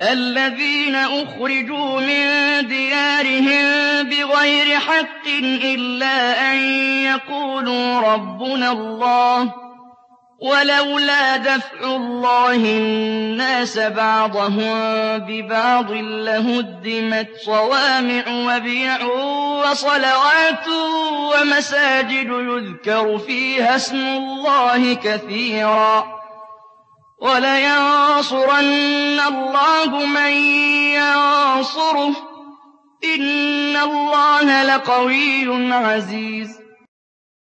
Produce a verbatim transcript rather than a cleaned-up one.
الذين أخرجوا من ديارهم بغير حق إلا أن يقولوا ربنا الله ولولا دفع الله الناس بعضهم ببعض لهدمت صوامع وبيع وصلوات ومساجد يذكر فيها اسم الله كثيرا ولينصرن الله من ينصره إن الله لقوي عزيز.